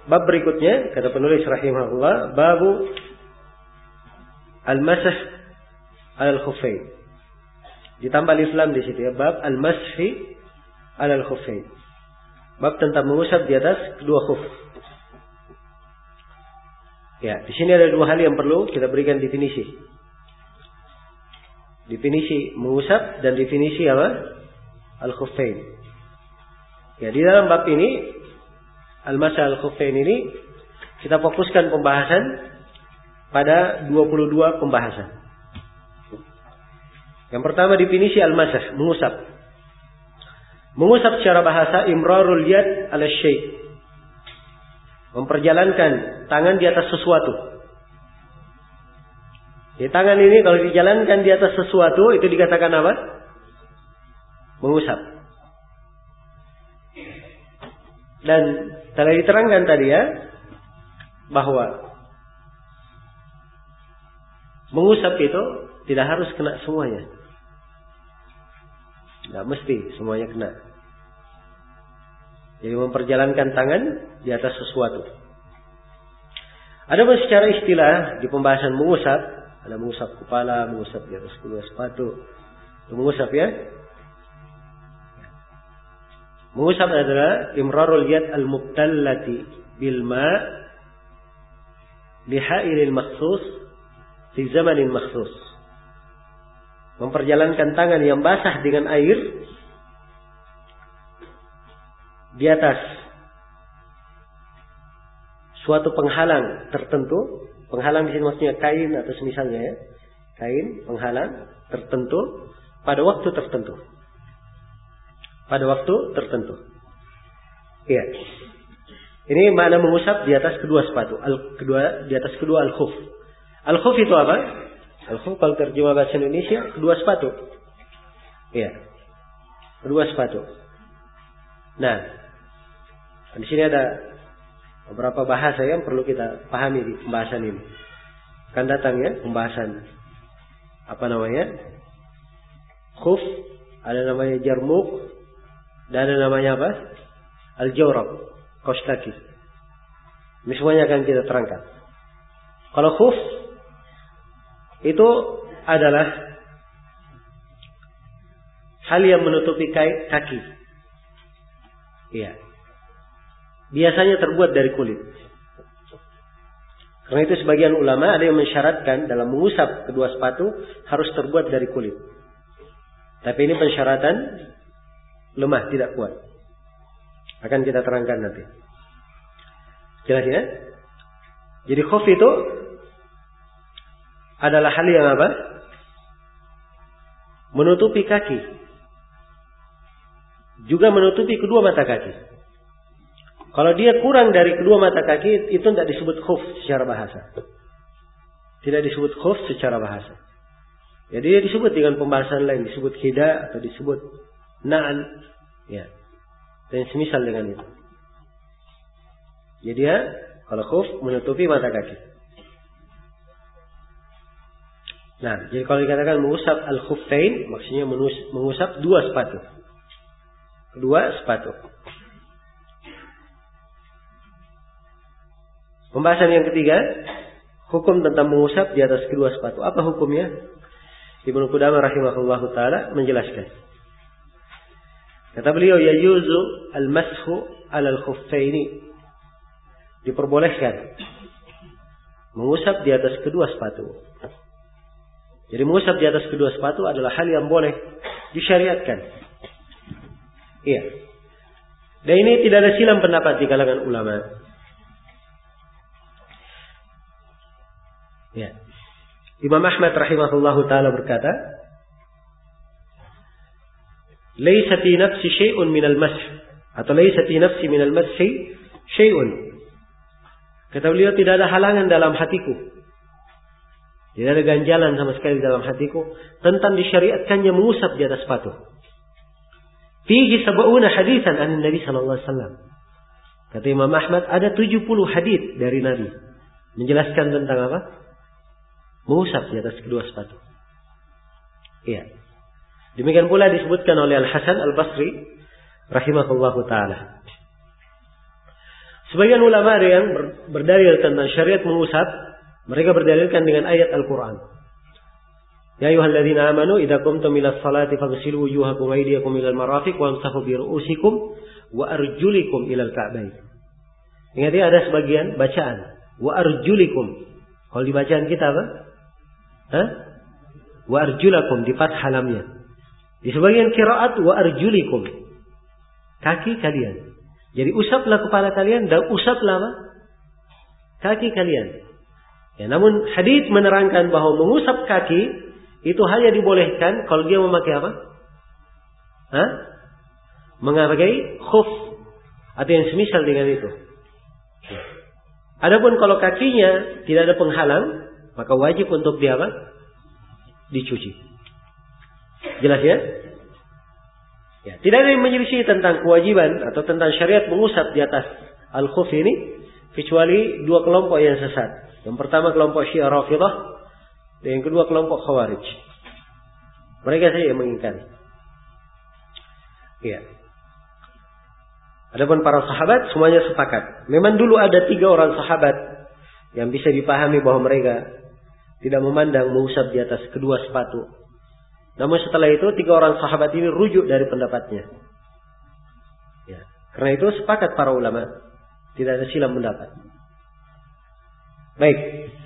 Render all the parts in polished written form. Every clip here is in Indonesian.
Bab berikutnya kata penulis rahimahullah, babu al-masah al-khuffain. Ditambah Islam di situ ya, bab al-mashi al-khuffain. Bab tentang mengusap di atas kedua khuf. Ya, di sini ada dua hal yang perlu kita berikan definisi. Definisi mengusap dan definisi apa? Al-khuffain. Ya, di dalam bab ini al-masah al-khuffain ini kita fokuskan pembahasan pada 22 pembahasan. Yang pertama definisi al-masah, mengusap. Mengusap secara bahasa imrarul yad ala syai'. Memperjalankan tangan di atas sesuatu. Di tangan ini kalau dijalankan di atas sesuatu itu dikatakan apa? Mengusap. Dan telah diterangkan tadi ya bahwa mengusap itu tidak harus kena semuanya. Tidak mesti semuanya kena. Jadi memperjalankan tangan di atas sesuatu. Adapun secara istilah di pembahasan mengusap, ada mengusap kepala, mengusap di atas kedua sepatu. Itu mengusap ya. Mengusap adalah imrarul yad al-mubtallati bil ma' li ha'ilil makhsus fi zamanin makhsus. Memperjalankan tangan yang basah dengan air di atas suatu penghalang tertentu. Penghalang di sini maksudnya kain atau semisalnya ya. Kain penghalang tertentu pada waktu tertentu. Pada waktu tertentu. Iya. Ini makna mengusap di atas kedua sepatu. Di atas kedua al-khuf. Al-khuf itu apa? Al-khuf kalau terjemah bahasa Indonesia kedua sepatu. Iya. Kedua sepatu. Nah, di sini ada beberapa bahasa yang perlu kita pahami di pembahasan ini. Akan datang ya pembahasan apa namanya? Khuf, ada namanya jarmuk, dan ada namanya apa? Al-jawrab, kaus kaki. Ini semuanya akan kita terangkan. Kalau khuf itu adalah hal yang menutupi kaki. Iya. Biasanya terbuat dari kulit. Karena itu sebagian ulama ada yang mensyaratkan dalam mengusap kedua sepatu harus terbuat dari kulit. Tapi ini pensyaratan lemah, tidak kuat. Akan kita terangkan nanti. Jelas ya? Jadi khuf itu adalah hal yang apa? Menutupi kaki. Juga menutupi kedua mata kaki. Kalau dia kurang dari kedua mata kaki, itu tidak disebut khuf secara bahasa. Tidak disebut khuf secara bahasa. Jadi dia disebut dengan pembahasan lain, disebut hida atau disebut na'an, ya. Dan semisal dengan itu. Jadi ya, kalau khuf menutupi mata kaki. Nah, jadi kalau dikatakan mengusap al-khuffain, maksudnya mengusap dua sepatu. Kedua sepatu. Pembahasan yang ketiga, hukum tentang mengusap di atas kedua sepatu. Apa hukumnya? Ibnu Qudamah rahimahullahu taala menjelaskan. Kata beliau, yajuzu al-mashu 'ala al-khuffaini. Diperbolehkan mengusap di atas kedua sepatu. Jadi mengusap di atas kedua sepatu adalah hal yang boleh disyariatkan. Iya. Dan ini tidak ada silang pendapat di kalangan ulama. Ya. Imam Ahmad rahimahullahu taala berkata, "Laisa fi nafsi syai'un minal mash," atau "Laisa fi nafsi minal mashi syai'un." Kata beliau, tidak ada halangan dalam hatiku. Tidak ada ganjalan sama sekali dalam hatiku tentang disyariatkannya mengusap di atas sepatu. Fihi sab'una hadisan an Nabi sallallahu alaihi wasallam. Kata Imam Ahmad, ada 70 hadis dari Nabi menjelaskan tentang apa? Mengusap di atas kedua sepatu. Iya. Demikian pula disebutkan oleh Al-Hasan Al-Basri rahimahullahu taala. Sebagian ulama ada yang berdalil tentang syariat mengusap, mereka berdalilkan dengan ayat Al-Quran. Ya ayyuhalladzina amanu idza qumtum ilas salati faghsilu wujuhakum wa aydiyakum ilal marafiq wamsahu bi ru'usikum wa arjulikum ilal ka'bayn. Ingat ya, ada sebagian bacaan wa arjulikum. Kalau di bacaan kita apa? Wa arjulakum di fathah lamnya. Di sebagian qiraat wa arjulikum. Kaki kalian. Jadi usaplah kepala kalian dan usaplah apa? Kaki kalian. Ya, namun hadis menerangkan bahwa mengusap kaki itu hanya dibolehkan kalau dia memakai apa? Memakai khuf atau yang semisal dengan itu. Adapun kalau kakinya tidak ada penghalang, maka wajib untuk dia apa? Dicuci. Jelas ya? Ya, tidak ada yang menyelisih tentang kewajiban atau tentang syariat mengusap di atas al-khuf ini kecuali dua kelompok yang sesat. Yang pertama kelompok Syiah Rafidhah dan yang kedua kelompok Khawarij. Mereka saja yang mengingkari. Ya. Adapun para sahabat semuanya sepakat. Memang dulu ada 3 orang sahabat yang bisa dipahami bahwa mereka tidak memandang mengusap di atas kedua sepatu. Namun setelah itu 3 orang sahabat ini rujuk dari pendapatnya. Ya. Karena itu sepakat para ulama. Tidak ada silang pendapat. Baik.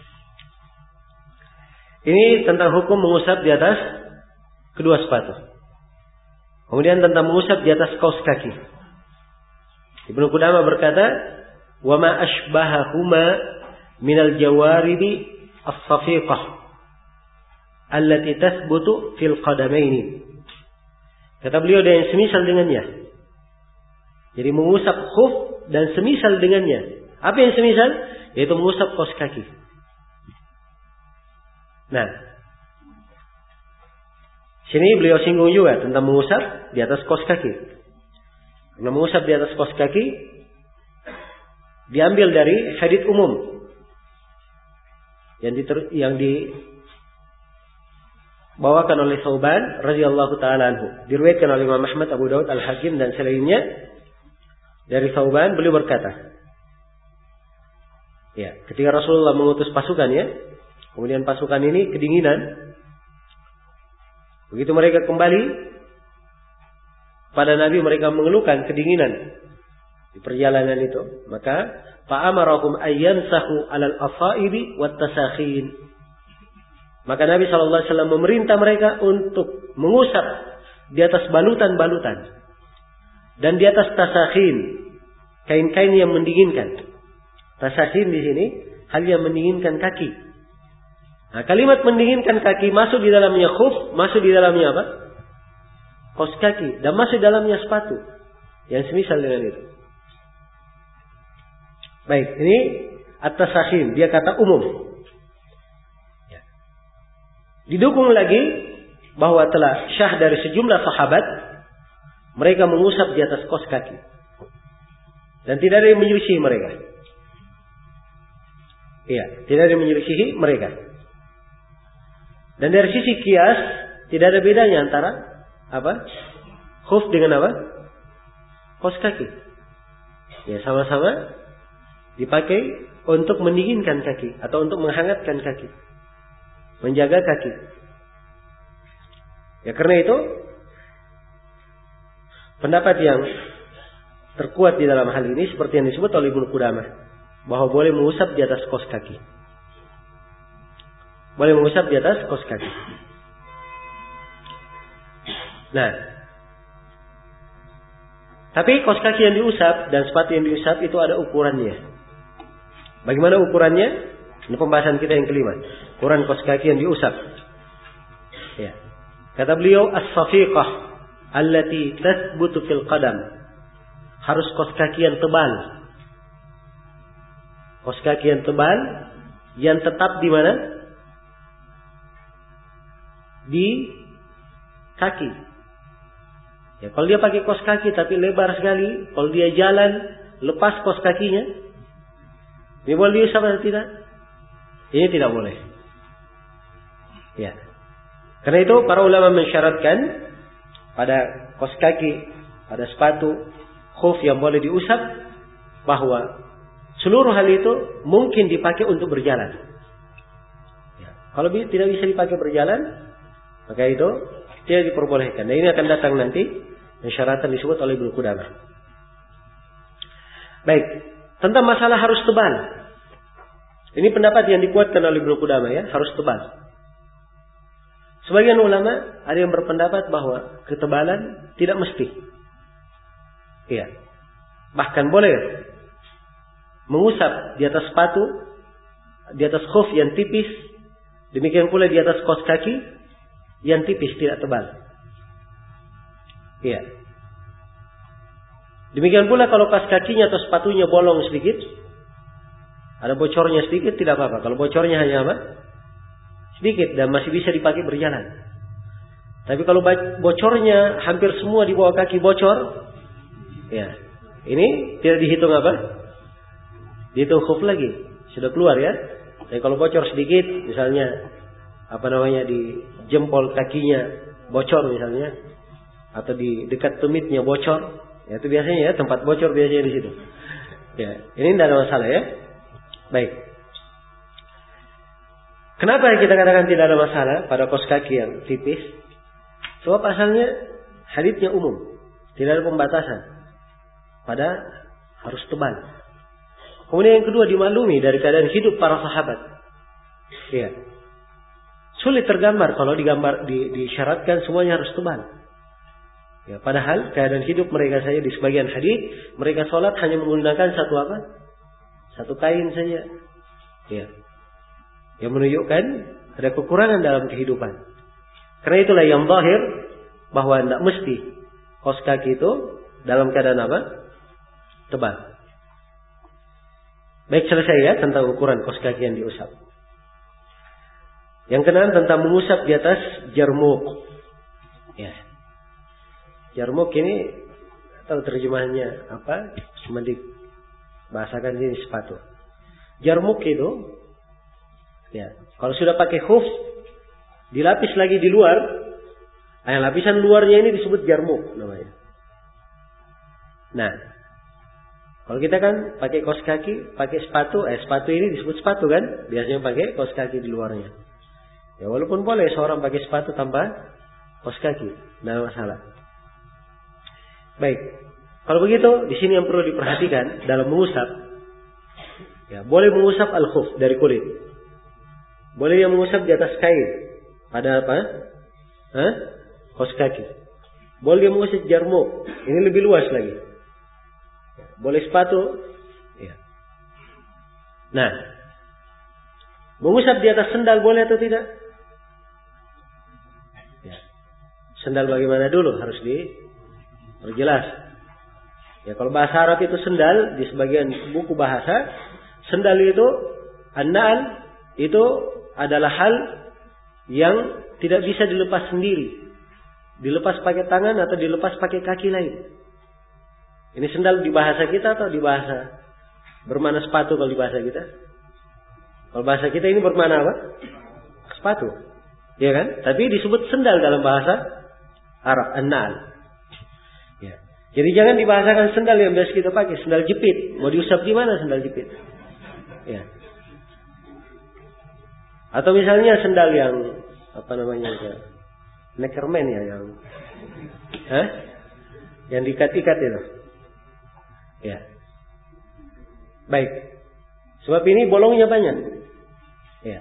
Ini tentang hukum mengusap di atas kedua sepatu. Kemudian tentang mengusap di atas kaus kaki. Ibnu Qudamah berkata, "Wa ma ashbahahuma minal jawaridi as-safiqah allati tathbutu fil qadamaini." Kata beliau, ada yang semisal dengannya. Jadi mengusap khuf dan semisal dengannya. Apa yang semisal? Yaitu mengusap kaus kaki. Nah, sini beliau singgung juga tentang mengusap di atas kaus kaki. Karena mengusap di atas kaus kaki diambil dari hadits umum yang dibawakan oleh Thauban radhiyallahu taala anhu. Diriwayatkan oleh Imam Ahmad, Abu Daud, Al-Hakim dan selainnya. Dari Thauban beliau berkata, ya, ketika Rasulullah mengutus pasukan ya, kemudian pasukan ini kedinginan. Begitu mereka kembali pada Nabi, mereka mengeluhkan kedinginan di perjalanan itu. Maka fa'amarahum ayyansahu 'alal afaibi wat tasakhin. Maka Nabi SAW memerintah mereka untuk mengusap di atas balutan-balutan dan di atas tasakhin, kain-kain yang mendinginkan. Tasakhin di sini hal yang mendinginkan kaki. Nah, kalimat mendinginkan kaki masuk di dalamnya khuf, masuk di dalamnya apa? Kaus kaki, dan masuk di dalamnya sepatu yang semisal dengan itu. Baik, ini at-tasakhin, dia kata umum. Ya. Didukung lagi bahwa telah syah dari sejumlah sahabat, mereka mengusap di atas kaus kaki. Dan tidak ada yang menyelisihi mereka. Iya, tidak ada yang menyelisihi mereka. Dan dari sisi kias tidak ada bedanya antara apa? Khuf dengan apa? Kaus kaki. Ya, sama-sama dipakai untuk mendinginkan kaki atau untuk menghangatkan kaki, menjaga kaki. Ya, karena itu pendapat yang terkuat di dalam hal ini seperti yang disebut oleh Ibnu Qudamah, bahwa boleh mengusap di atas kaus kaki. Boleh mengusap di atas kaus kaki. Nah, tapi kaus kaki yang diusap dan sepatu yang diusap itu ada ukurannya. Bagaimana ukurannya? Ini pembahasan kita yang kelima. Ukuran kaus kaki yang diusap. Ya. Kata beliau, as-safiqah allati tathbutu fil qadam. Harus kaus kaki yang tebal. Kaus kaki yang tebal yang tetap di mana? Di kaki. Ya, kalau dia pakai kaos kaki tapi lebar sekali, kalau dia jalan lepas kaos kakinya, ini boleh diusap atau tidak? Ini tidak boleh. Ya. Karena itu para ulama mensyaratkan pada kaos kaki, pada sepatu, khuf yang boleh diusap, bahwa seluruh hal itu mungkin dipakai untuk berjalan. Ya. Kalau tidak bisa dipakai berjalan, maka itu tidak diperbolehkan. Dan ini akan datang nanti syaratan disebut oleh Ibnu Qudamah. Baik, tentang masalah harus tebal. Ini pendapat yang dikuatkan oleh Ibnu Qudamah ya, harus tebal. Sebagian ulama ada yang berpendapat bahwa ketebalan tidak mesti. Iya. Bahkan boleh mengusap di atas sepatu, di atas khuf yang tipis, demikian pula di atas kaos kaki yang tipis tidak tebal. Iya. Demikian pula kalau kaos kakinya atau sepatunya bolong sedikit, ada bocornya sedikit tidak apa-apa. Kalau bocornya hanya apa? Sedikit dan masih bisa dipakai berjalan. Tapi kalau bocornya hampir semua di bawah kaki bocor, ya, ini tidak dihitung apa? Dihitung khuf lagi, sudah keluar ya. Tapi kalau bocor sedikit, misalnya di jempol kakinya bocor misalnya, atau di dekat tumitnya bocor, ya itu biasanya ya tempat bocor biasanya di situ. Ya, ini tidak ada masalah ya. Baik. Kenapa kita katakan tidak ada masalah pada kaos kaki yang tipis? Sebab asalnya haditsnya umum, tidak ada pembatasan pada harus tebal. Kemudian yang kedua dimaklumi dari keadaan hidup para sahabat. Iya. Sulit tergambar kalau disyaratkan semuanya harus tebal. Ya, padahal keadaan hidup mereka saja di sebagian hadits mereka sholat hanya menggunakan satu apa? Satu kain saja. Ya. Yang menunjukkan ada kekurangan dalam kehidupan. Karena itulah yang zahir bahwa tidak mesti kaos kaki itu dalam keadaan apa? Tebal. Baik, selesai ya tentang ukuran kaos kaki yang diusap. Yang keenam tentang mengusap di atas jarmuk. Ya. Jarmuk ini tahu terjemahannya apa? Cuma dibahasakan ini sepatu. Jarmuk itu ya, kalau sudah pakai khuf, dilapis lagi di luar, lapisan luarnya ini disebut jarmuk namanya. Nah, kalau kita kan pakai kaos kaki, pakai sepatu ini disebut sepatu kan? Biasanya pakai kaos kaki di luarnya. Ya walaupun boleh seorang pakai sepatu tanpa kaos kaki, tidak ada masalah. Baik, kalau begitu di sini yang perlu diperhatikan dalam mengusap, ya boleh mengusap al-khuf dari kulit. Boleh yang mengusap di atas kain. Pada apa? Kaos kaki. Boleh yang mengusap jarmuk. Ini lebih luas lagi. Boleh sepatu. Ya. Nah. Mengusap di atas sendal boleh atau tidak? Ya. Sendal bagaimana dulu? Harus diperjelas. Ya, kalau bahasa Arab itu sendal. Di sebagian buku bahasa. Sendal itu an-na'al. Itu adalah hal yang tidak bisa dilepas sendiri. Dilepas pakai tangan atau dilepas pakai kaki lain. Ini sendal di bahasa kita atau di bahasa bermana sepatu kalau di bahasa kita? Kalau bahasa kita ini bermana apa? Sepatu. Ya kan? Tapi disebut sendal dalam bahasa Arab, an-na'al. Ya. Jadi jangan dibahasakan sendal yang biasa kita pakai, sendal jepit. Mau diusap di mana sendal jepit? Ya. Atau misalnya sendal yang neckerman ya yang diikat-ikat itu. Ya. Baik. Sebab ini bolongnya banyak. Ya.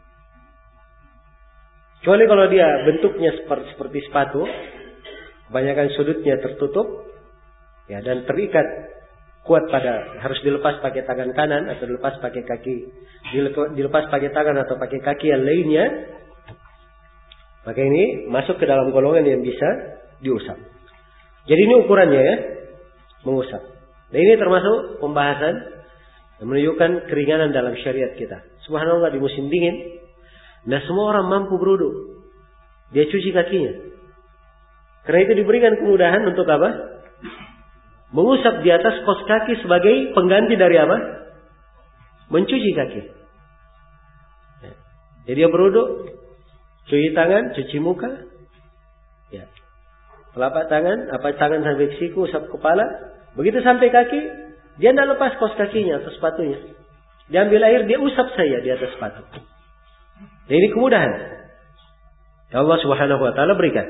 Kecuali kalau dia bentuknya seperti sepatu, kebanyakan sudutnya tertutup, ya dan terikat kuat harus dilepas pakai tangan kanan atau dilepas pakai kaki, dilepas pakai tangan atau pakai kaki yang lainnya, maka ini masuk ke dalam golongan yang bisa diusap. Jadi ini ukurannya ya, mengusap. Dan ini termasuk pembahasan yang menunjukkan keringanan dalam syariat kita. Subhanallah, di musim dingin, nah semua orang mampu berwudu, dia cuci kakinya. Karena itu diberikan kemudahan untuk apa? Mengusap di atas kaos kaki sebagai pengganti dari apa? Mencuci kaki. Ya. Jadi dia berwudu, cuci tangan, cuci muka, ya. Telapak tangan, tangan sampai siku, usap kepala. Begitu sampai kaki, dia tidak lepas kaos kakinya atau sepatunya. Diambil air, dia usap saja di atas sepatu. Dan ini kemudahan yang Allah Subhanahu wa taala berikan.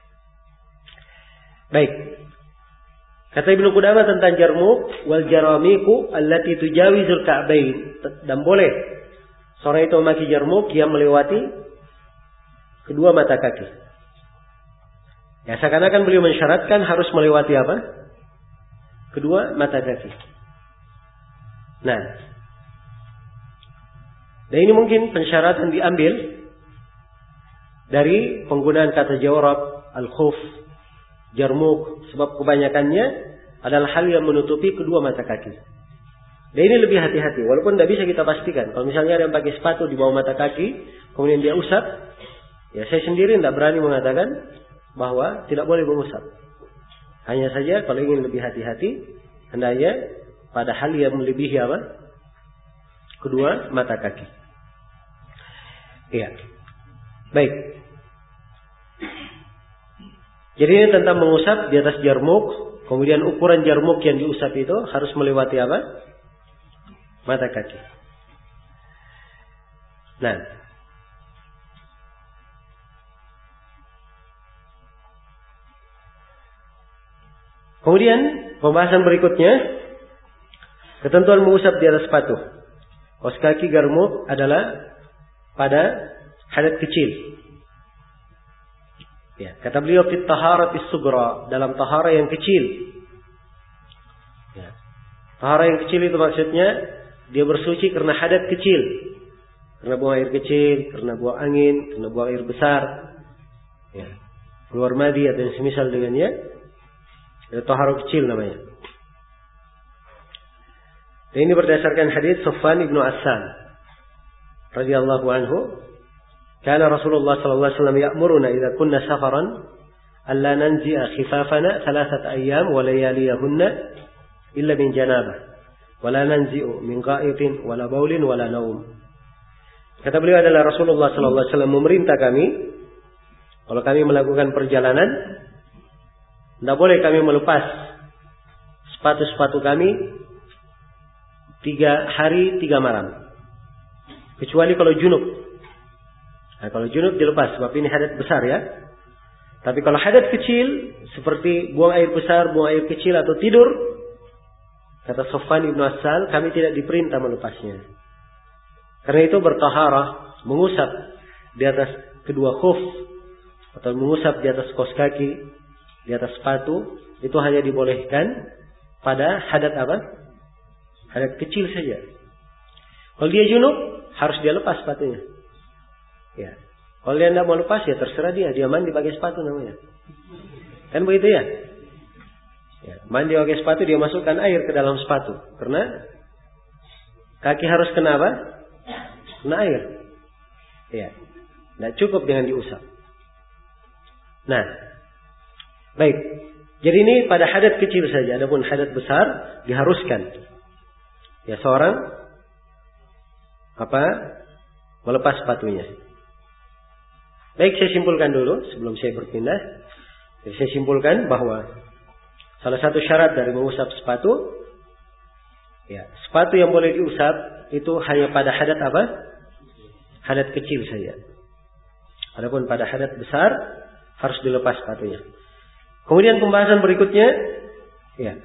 Baik. Kata Ibnu Qudamah tentang jarmuk, wal jaramiku allati tujawizul ka'bain, dan boleh seorang itu memakai jarmuk yang melewati kedua mata kaki. Ya, seakan-akan beliau mensyaratkan harus melewati apa? Kedua mata kaki. Nah, dan ini mungkin pensyaratan diambil dari penggunaan kata jawrab, al-khuf, jarmuk, sebab kebanyakannya adalah hal yang menutupi kedua mata kaki. Dan ini lebih hati-hati, walaupun tidak bisa kita pastikan. Kalau misalnya ada yang pakai sepatu di bawah mata kaki, kemudian dia usap, ya saya sendiri tidak berani mengatakan bahwa tidak boleh mengusap. Hanya saja kalau ingin lebih hati-hati, hendaknya pada hal yang melebihi apa? Kedua mata kaki. Iya. Baik. Jadi ini tentang mengusap di atas jarmuk. Kemudian ukuran jarmuk yang diusap itu harus melewati apa? Mata kaki. Nah. Kemudian pembahasan berikutnya, ketentuan mengusap di atas sepatu. Kaos kaki jarmuk adalah pada hadat kecil. Ya, kata beliau fit taharatis sugra, dalam tahara yang kecil. Ya. Tahara yang kecil itu maksudnya dia bersuci karena hadat kecil. Karena buang air kecil, karena buang angin, karena buang air besar. Ya. Keluar madi atau yang semisal dengannya. Itu tahara kecil namanya. Dan ini berdasarkan hadis Sufyan ibnu Assan radhiyallahu anhu. Kana Rasulullah sallallahu alaihi wasallam ya'muruna idza kunna safaran alla nanzi'a khifafana 3 ayyam wa layaliyahunna illa min janabah wa la nanzi'u min qa'itin wa la baulin wa la naum. Kata beliau adalah Rasulullah sallallahu alaihi wasallam memerintah kami kalau kami melakukan perjalanan tidak boleh kami melepas sepatu-sepatu kami 3 hari 3 malam. Kecuali kalau junub. Nah, kalau junub dilepas sebab ini hadat besar ya. Tapi kalau hadat kecil seperti buang air besar, buang air kecil atau tidur, kata Sufyan ibnu Asal, kami tidak diperintah melepasnya. Karena itu bertaharah, mengusap di atas kedua khuf atau mengusap di atas kaos kaki, di atas sepatu, itu hanya dibolehkan pada hadat apa? Hadat kecil saja. Kalau dia junub, harus dia lepas sepatunya. Ya. Kalau dia tidak mau lepas ya terserah dia mandi pakai sepatu namanya. Kan begitu ya? Ya, mandi pakai sepatu dia masukkan air ke dalam sepatu. Karena kaki harus kena apa? Kena air. Ya. Tidak cukup dengan diusap. Nah. Baik. Jadi ini pada hadat kecil saja. Adapun hadat besar diharuskan. Ya seorang melepas sepatunya. Baik, saya simpulkan dulu sebelum saya berpindah. Jadi saya simpulkan bahwa salah satu syarat dari mengusap sepatu, ya, sepatu yang boleh diusap itu hanya pada hadat apa? Hadat kecil saja. Adapun pada hadat besar harus dilepas sepatunya. Kemudian pembahasan berikutnya, ya,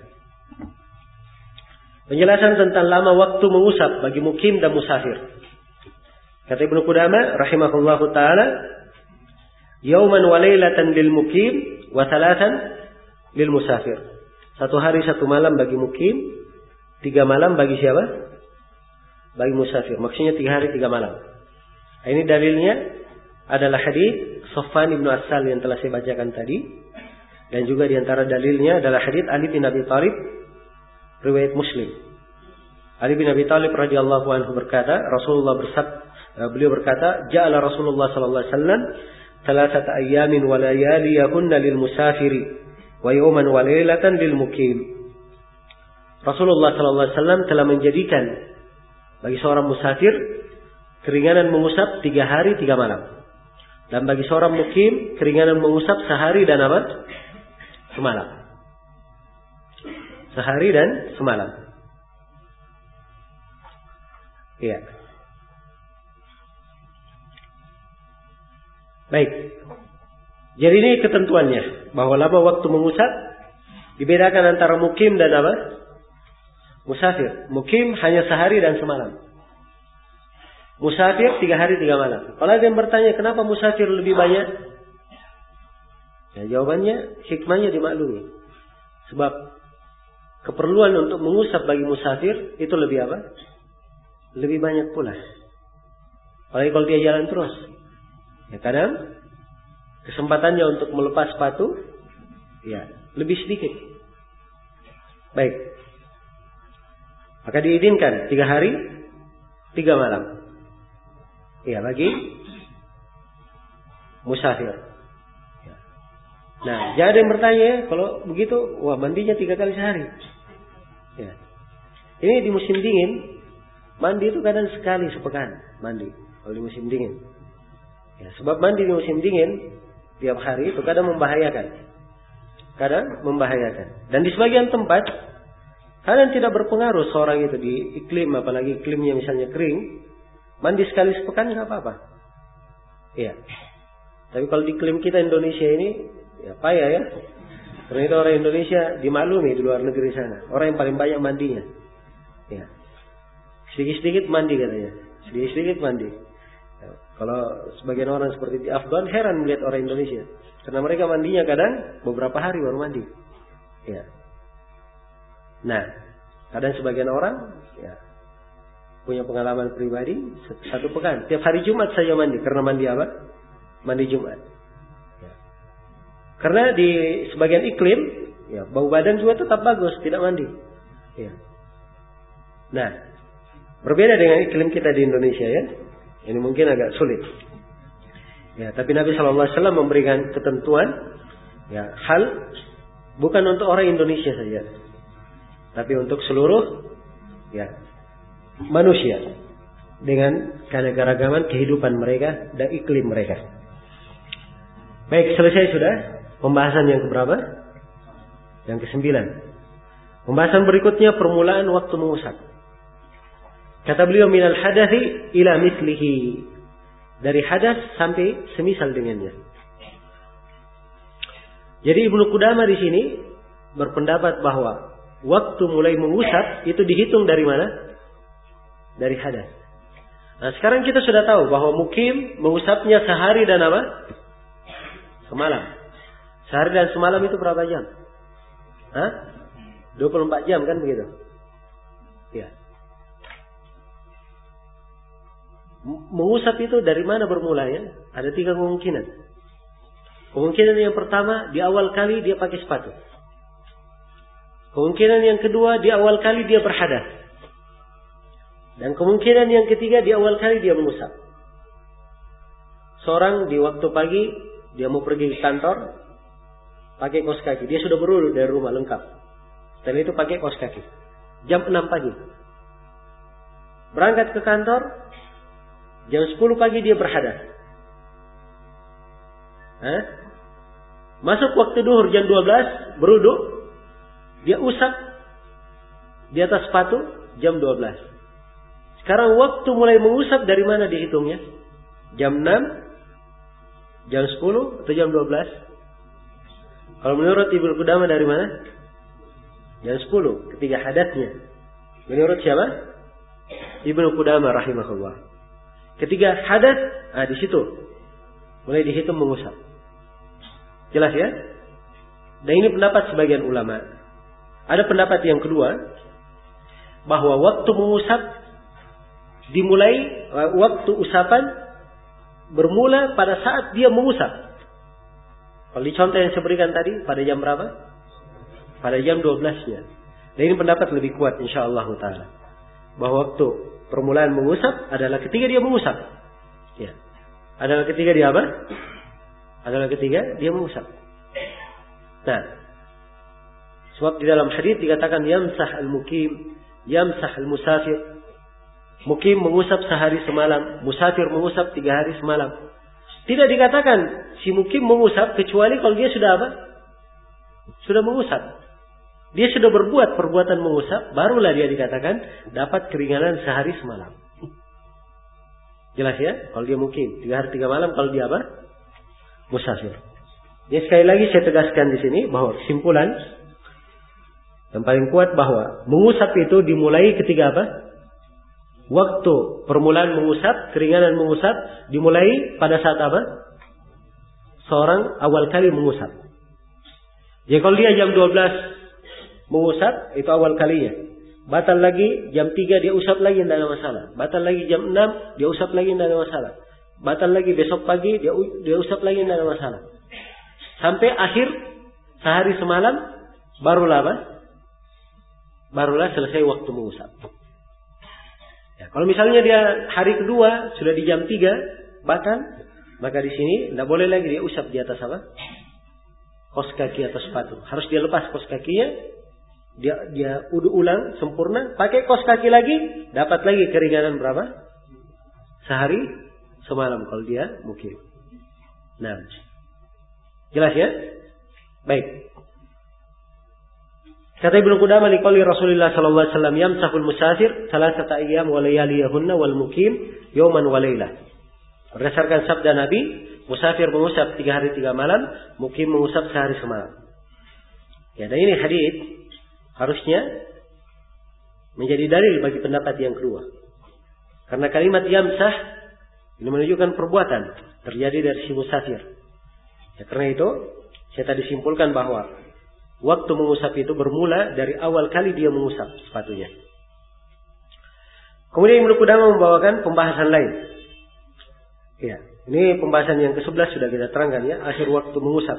penjelasan tentang lama waktu mengusap bagi mukim dan musafir. Kata Ibnu Qudamah rahimahullahu taala, yauman wa lailatan lil mukim wa thalathan lil musafir. 1 hari 1 malam bagi mukim, 3 malam bagi siapa? Bagi musafir. Maksudnya 3 hari 3 malam. Nah, ini dalilnya adalah hadis Sufyan ibnu Asal yang telah saya bacakan tadi, dan juga diantara dalilnya adalah hadis Ali bin Abi Thalib riwayat Muslim. Ali bin Abi Thalib radhiyallahu anhu berkata, beliau berkata, ja'ala Rasulullah sallallahu alaihi wasallam 3 ayyamin wa layaliyahunna lil musafiri wa yawman wa lailatan lil mukim. Rasulullah sallallahu alaihi wasallam telah menjadikan bagi seorang musafir keringanan mengusap 3 hari 3 malam. Dan bagi seorang mukim keringanan mengusap sehari dan apa? Semalam. Sehari dan semalam. Iya. Baik. Jadi ini ketentuannya, bahwa lama waktu mengusap dibedakan antara mukim dan apa? Musafir. Mukim hanya sehari dan semalam. Musafir 3 hari 3 malam. Kalau ada yang bertanya kenapa musafir lebih banyak? Ya, jawabannya hikmahnya dimaklumi. Sebab keperluan untuk mengusap bagi musafir itu lebih apa? Lebih banyak pula. Apalagi kalau dia jalan terus. Ya, kadang kesempatannya untuk melepas sepatu ya lebih sedikit. Baik. Maka diizinkan 3 hari 3 malam. Ya, bagi musafir. Ya. Nah, jangan ada yang bertanya kalau begitu, wah mandinya 3 kali sehari. Ya. Ini di musim dingin, mandi itu kadang sekali sepekan mandi kalau di musim dingin. Ya, sebab mandi di musim dingin tiap hari itu kadang membahayakan. Dan di sebagian tempat kadang tidak berpengaruh seorang itu di iklim, apalagi iklimnya misalnya kering, mandi sekali sepekan nggak apa-apa. Iya. Tapi kalau di iklim kita Indonesia ini, ya payah ya. Karena itu orang Indonesia dimaklumi di luar negeri sana. Orang yang paling banyak mandinya. Ya. Sedikit-sedikit mandi katanya. Sedikit-sedikit mandi. Ya. Kalau sebagian orang seperti di Afgan heran melihat orang Indonesia. Karena mereka mandinya kadang beberapa hari baru mandi. Ya. Nah, kadang sebagian orang ya, punya pengalaman pribadi 1 pekan. Tiap hari Jumat saja mandi. Karena mandi apa? Mandi Jumat. Ya. Karena di sebagian iklim, ya, bau badan juga tetap bagus, tidak mandi. Ya. Nah, berbeda dengan iklim kita di Indonesia ya. Ini mungkin agak sulit. Ya, tapi Nabi SAW memberikan ketentuan, ya, hal bukan untuk orang Indonesia saja, tapi untuk seluruh ya manusia dengan keanekaragaman kehidupan mereka dan iklim mereka. Baik, selesai sudah pembahasan yang keberapa? Yang ke-9. Pembahasan berikutnya permulaan waktu mengusap. Kata beliau minal hadathi ila mithlihi. Dari hadas sampai semisal dengannya. Jadi Ibnu Qudamah di sini berpendapat bahwa waktu mulai mengusap itu dihitung dari mana? Dari hadas. Nah, sekarang kita sudah tahu bahwa mukim mengusapnya sehari dan apa? Semalam. Sehari dan semalam itu berapa jam? 24 jam kan begitu? Ya. Mengusap itu dari mana bermulanya? Ada 3 kemungkinan. Kemungkinan yang pertama, di awal kali dia pakai sepatu. Kemungkinan yang kedua, di awal kali dia berhadas. Dan kemungkinan yang ketiga, di awal kali dia mengusap. Seorang di waktu pagi, dia mau pergi ke kantor, pakai kaos kaki. Dia sudah berwudu dari rumah lengkap. Setelah itu pakai kaos kaki. Jam 6 pagi. Berangkat ke kantor, jam 10 pagi dia berhadas. Masuk waktu duhur jam 12 berwudu, dia usap di atas sepatu jam 12. Sekarang waktu mulai mengusap dari mana dihitungnya? Jam 6, jam 10 atau jam 12? Kalau menurut Ibnu Qudamah dari mana? Jam 10 ketika hadasnya. Menurut siapa? Ibnu Qudamah rahimahullah. Ketika hadas, di situ mulai dihitung mengusap. Jelas ya? Dan ini pendapat sebagian ulama. Ada pendapat yang kedua, bahwa waktu mengusap dimulai, waktu usapan bermula pada saat dia mengusap. Kalau di contoh yang saya berikan tadi, pada jam berapa? Pada jam 12-nya. Dan ini pendapat lebih kuat insyaallah ta'ala. Bahwa waktu permulaan mengusap adalah ketika dia mengusap. Ya. Adalah ketika dia apa? Adalah ketika dia mengusap. Nah, sebab di dalam hadis dikatakan yamsah al-mukim, yamsah al-musafir. Mukim mengusap sehari semalam, musafir mengusap 3 hari semalam. Tidak dikatakan si mukim mengusap kecuali kalau dia sudah apa? Sudah mengusap. Dia sudah berbuat perbuatan mengusap, barulah dia dikatakan dapat keringanan sehari semalam. Jelas ya? Kalau dia mukim 3 hari 3 malam, kalau dia apa? Musafir. Jadi sekali lagi saya tegaskan di sini bahwa kesimpulan yang paling kuat bahwa mengusap itu dimulai ketika apa? Waktu permulaan mengusap, keringanan mengusap dimulai pada saat apa? Seorang awal kali mengusap. Jadi kalau dia jam 12 mengusap, itu awal kalinya. Batal lagi jam 3 dia usap lagi, tidak ada masalah. Batal lagi jam 6 dia usap lagi, tidak ada masalah. Batal lagi besok pagi dia usap lagi, tidak ada masalah. Sampai akhir sehari semalam barulah apa? Barulah selesai waktu mengusap. Ya, kalau misalnya dia hari kedua sudah di jam 3 batal, maka di sini tidak boleh lagi dia usap di atas apa? Kos kaki atau sepatu. Harus dia lepas kos kakinya, dia wudu ulang sempurna, pakai kos kaki lagi, dapat lagi keringanan berapa? Sehari semalam kalau dia mukim. Nah, jelas ya? Baik. Kata Ibnu Qudamah liqauli Rasulullah sallallahu alaihi wasallam yamsahul musafir salasata ayyam wa layaliyahunna wal mukim yawman wa lailah. Berdasarkan sabda Nabi, musafir mengusap 3 hari 3 malam, mukim mengusap sehari semalam. Ya, dan ini hadis harusnya menjadi dalil bagi pendapat yang kedua. Karena kalimat yamsah ini menunjukkan perbuatan terjadi dari si musafir. Ya, karena itu saya tadi simpulkan bahwa waktu mengusap itu bermula dari awal kali dia mengusap sepatunya. Kemudian Ibnu Qudamah membawakan pembahasan lain. Ya, ini pembahasan yang ke-11 sudah kita terangkan ya, akhir waktu mengusap.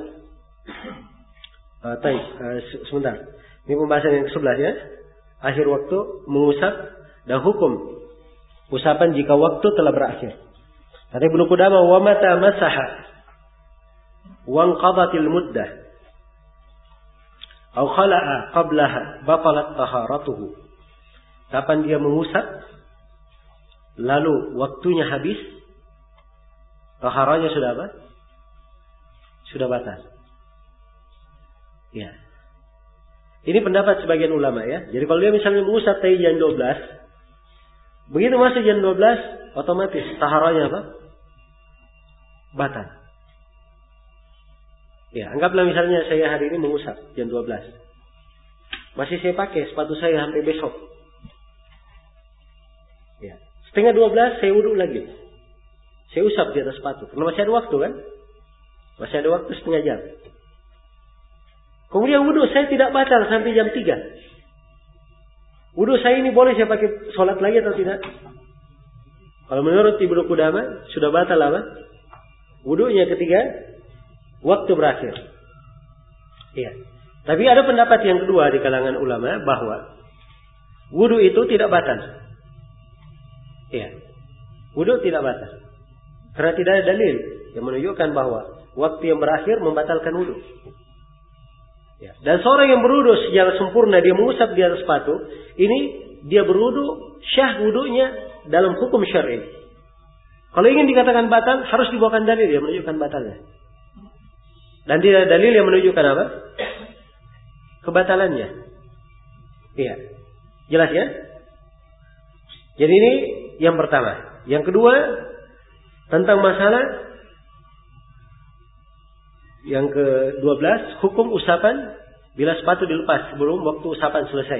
Sebentar. Ini pembahasan yang ke-11 ya. Akhir waktu mengusap dan hukum usapan jika waktu telah berakhir. Kata Ibnu Qudamah, wa mata masaha wa anqadatil muddah aw khala'a qablaha batalat taharatuhu. Kapan dia mengusap lalu waktunya habis, taharahnya sudah apa? Sudah batal. Ya. Ini pendapat sebagian ulama ya. Jadi kalau dia misalnya mengusap tadi jam 12, begitu masuk jam 12, otomatis taharahnya apa? Batal. Ya, anggaplah misalnya saya hari ini mengusap jam 12. Masih saya pakai sepatu saya sampai besok. Ya. Setengah 12 saya wudu lagi. Saya usap di atas sepatu. Karena masih ada waktu kan? Masih ada waktu setengah jam. Kemudian wudu saya tidak batal sampai jam 3. Wudu saya ini boleh saya pakai sholat lagi atau tidak? Kalau menurut Ibnu Qudamah sudah batal apa? Wudunya ketika waktu berakhir. Iya. Tapi ada pendapat yang kedua di kalangan ulama bahwa wudu itu tidak batal. Iya. Wudu tidak batal. Karena tidak ada dalil yang menunjukkan bahwa waktu yang berakhir membatalkan wudu. Ya. Dan seorang yang berwudu secara sempurna dia mengusap di atas sepatu, ini dia berwudu syah wudunya dalam hukum syar'i. Kalau ingin dikatakan batal harus dibawakan dalil yang menunjukkan batalnya. Dan tidak ada dalil yang menunjukkan apa? Kebatalannya. Iya. Jelas ya? Jadi ini yang pertama. Yang kedua tentang masalah yang ke-12, hukum usapan bila sepatu dilepas sebelum waktu usapan selesai.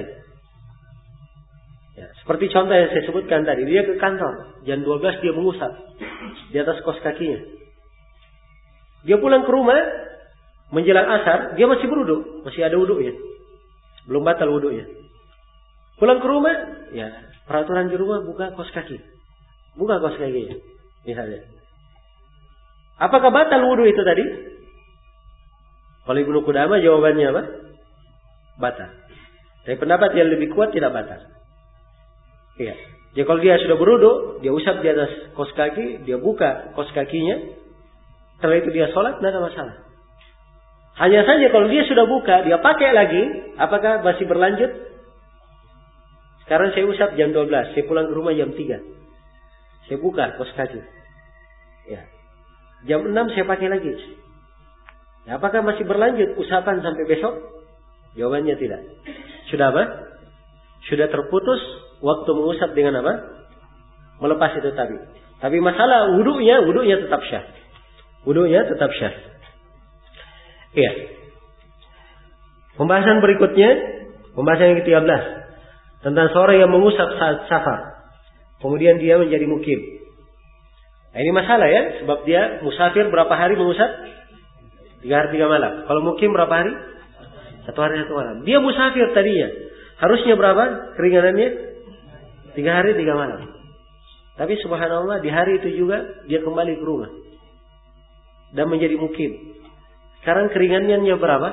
Ya, seperti contoh yang saya sebutkan tadi, dia ke kantor, jam 12 dia mengusap di atas kos kakinya. Dia pulang ke rumah menjelang asar, dia masih berwudu, masih ada wudunya. Belum batal wudunya. Pulang ke rumah, ya, peraturan di rumah buka kos kaki. Buka kos kakinya, misalnya. Apakah batal wudu itu tadi? Kalau Ibnu Qudamah jawabannya apa? Batal. Tapi pendapat yang lebih kuat tidak batal. Iya. Jadi kalau dia sudah berwudu, dia usap di atas kos kaki, dia buka kos kakinya, setelah itu dia sholat, tidak ada masalah. Hanya saja kalau dia sudah buka, dia pakai lagi, apakah masih berlanjut? Sekarang saya usap jam 12, saya pulang ke rumah jam 3. Saya buka kos kaki. Ya. Jam 6 saya pakai lagi. Ya, apakah masih berlanjut usapan sampai besok? Jawabannya tidak. Sudah apa? Sudah terputus waktu mengusap dengan apa? Melepas itu tadi. Tapi masalah wudunya tetap syah. Wudunya tetap syah. Iya. Pembahasan berikutnya, pembahasan yang ke-13 tentang seorang yang mengusap saat safar, kemudian dia menjadi mukim. Nah, ini masalah ya, sebab dia musafir berapa hari mengusap? 3 hari 3 malam. Kalau mukim berapa hari? 1 hari 1 malam. Dia musafir tadinya. Harusnya berapa keringanannya? 3 hari 3 malam. Tapi subhanallah di hari itu juga dia kembali ke rumah dan menjadi mukim. Sekarang keringanannya berapa?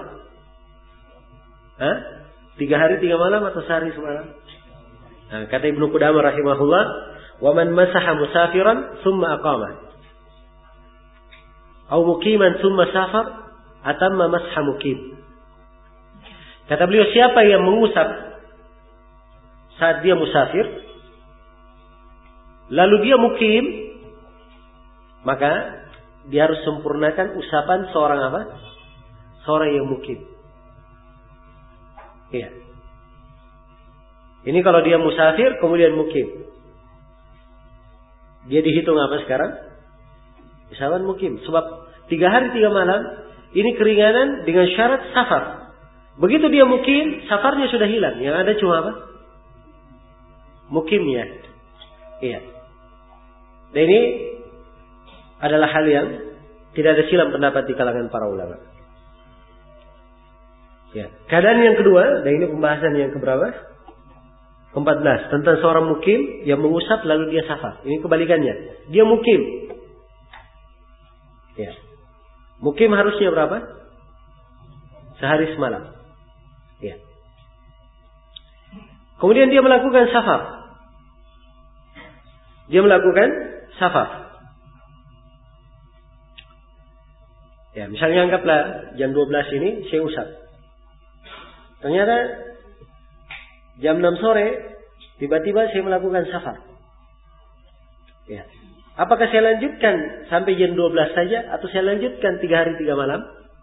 3 hari 3 malam atau sehari semalam? Nah, kata Ibnu Qudamah rahimahullah, "Wa man masaha musafiran thumma aqama aw muqiman thumma safar, atamma masha muqim." Kata beliau, siapa yang mengusap saat dia musafir, lalu dia mukim, maka dia harus sempurnakan usapan seorang apa? Seorang yang mukim. Iya. Ini kalau dia musafir kemudian mukim. Dia dihitung apa sekarang? Usapan mukim. Sebab 3 hari 3 malam ini keringanan dengan syarat safar. Begitu dia mukim, safarnya sudah hilang. Yang ada cuma apa? Mukimnya. Iya. Dan ini adalah hal yang tidak ada silang pendapat di kalangan para ulama. Ya. Keadaan yang kedua, dan ini pembahasan yang keberapa? Ke-14, tentang seorang mukim yang mengusap lalu dia safar. Ini kebalikannya. Dia mukim. Ya. Mukim harusnya berapa? Sehari semalam. Ya. Kemudian dia melakukan safar. Dia melakukan safar. Ya, misalnya anggaplah jam 12 ini saya usap. Ternyata jam 6 sore tiba-tiba saya melakukan safar. Ya. Apakah saya lanjutkan sampai jam 12 saja atau saya lanjutkan 3 hari 3 malam?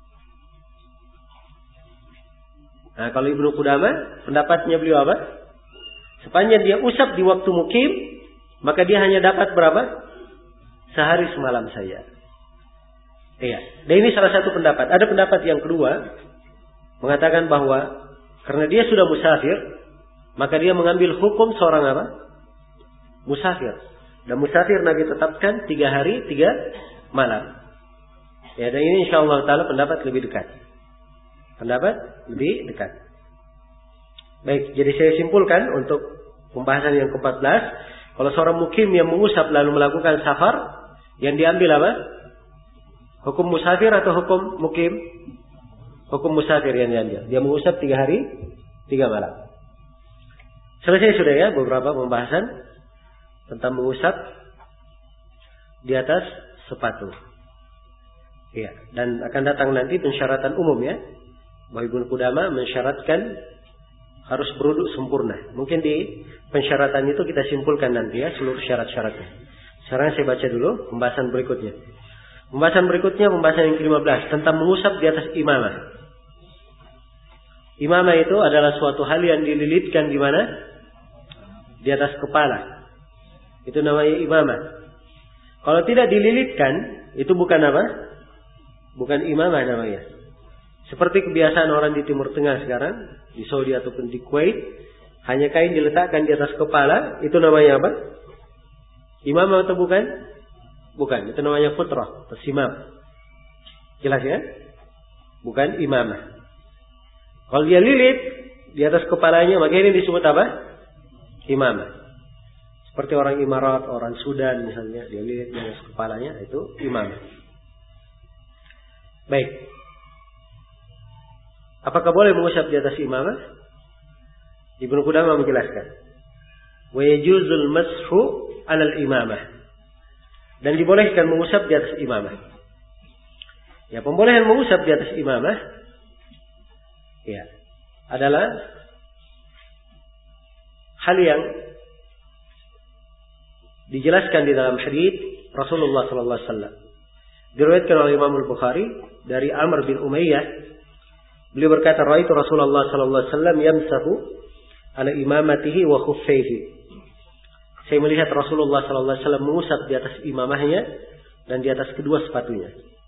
Nah, kalau Ibnu Qudamah pendapatnya beliau apa? Sepanjang dia usap di waktu mukim, maka dia hanya dapat berapa? Sehari semalam saja. Iya. Dan ini salah satu pendapat. Ada pendapat yang kedua mengatakan bahwa karena dia sudah musafir, maka dia mengambil hukum seorang apa? Musafir. Dan musafir Nabi tetapkan 3 hari 3 malam. Ya, dan ini insyaallah taala pendapat lebih dekat. Pendapat lebih dekat. Baik, jadi saya simpulkan untuk pembahasan yang ke-14, kalau seorang mukim yang mengusap lalu melakukan safar, yang diambil apa? Hukum musafir atau hukum mukim? Hukum musafir yang diambil. Dia mengusap 3 hari 3 malam. Selesai sudah ya beberapa pembahasan tentang mengusap di atas sepatu. Ya, dan akan datang nanti pensyaratan umum ya. Bahwa Ibnu Qudamah mensyaratkan harus berwudu sempurna. Mungkin di pensyaratan itu kita simpulkan nanti ya seluruh syarat-syaratnya. Sekarang saya baca dulu pembahasan berikutnya. Pembahasan berikutnya pembahasan yang ke-15 tentang mengusap di atas imamah. Imamah itu adalah suatu hal yang dililitkan di mana? Di atas kepala. Itu namanya imamah. Kalau tidak dililitkan, itu bukan apa? Bukan imamah namanya. Seperti kebiasaan orang di Timur Tengah sekarang, di Saudi ataupun di Kuwait, hanya kain diletakkan di atas kepala, itu namanya apa? Imamah atau bukan? Bukan, itu namanya putrah, tersimam. Jelas ya? Bukan imamah. Kalau dia lilit di atas kepalanya, maka ini disebut apa? Imamah. Seperti orang Imarat, orang Sudan misalnya, dia lilit di atas kepalanya, itu imamah. Baik. Apakah boleh mengusap di atas imamah? Ibnu Qudamah menjelaskan. Wa yajuzul mashu 'alal imamah. Dan dibolehkan mengusap di atas imamah. Ya, pembolehan mengusap di atas imamah ya adalah hal yang dijelaskan di dalam hadis Rasulullah sallallahu alaihi wasallam. Diriwayatkan oleh Imam Al-Bukhari dari Amr bin Umayyah. Beliau berkata, "Ra'aitu Rasulullah sallallahu alaihi wasallam yamsahu ala imamatihi wa khuffaihi." saya melihat Rasulullah sallallahu alaihi wasallam mengusap di atas imamahnya dan di atas kedua sepatunya.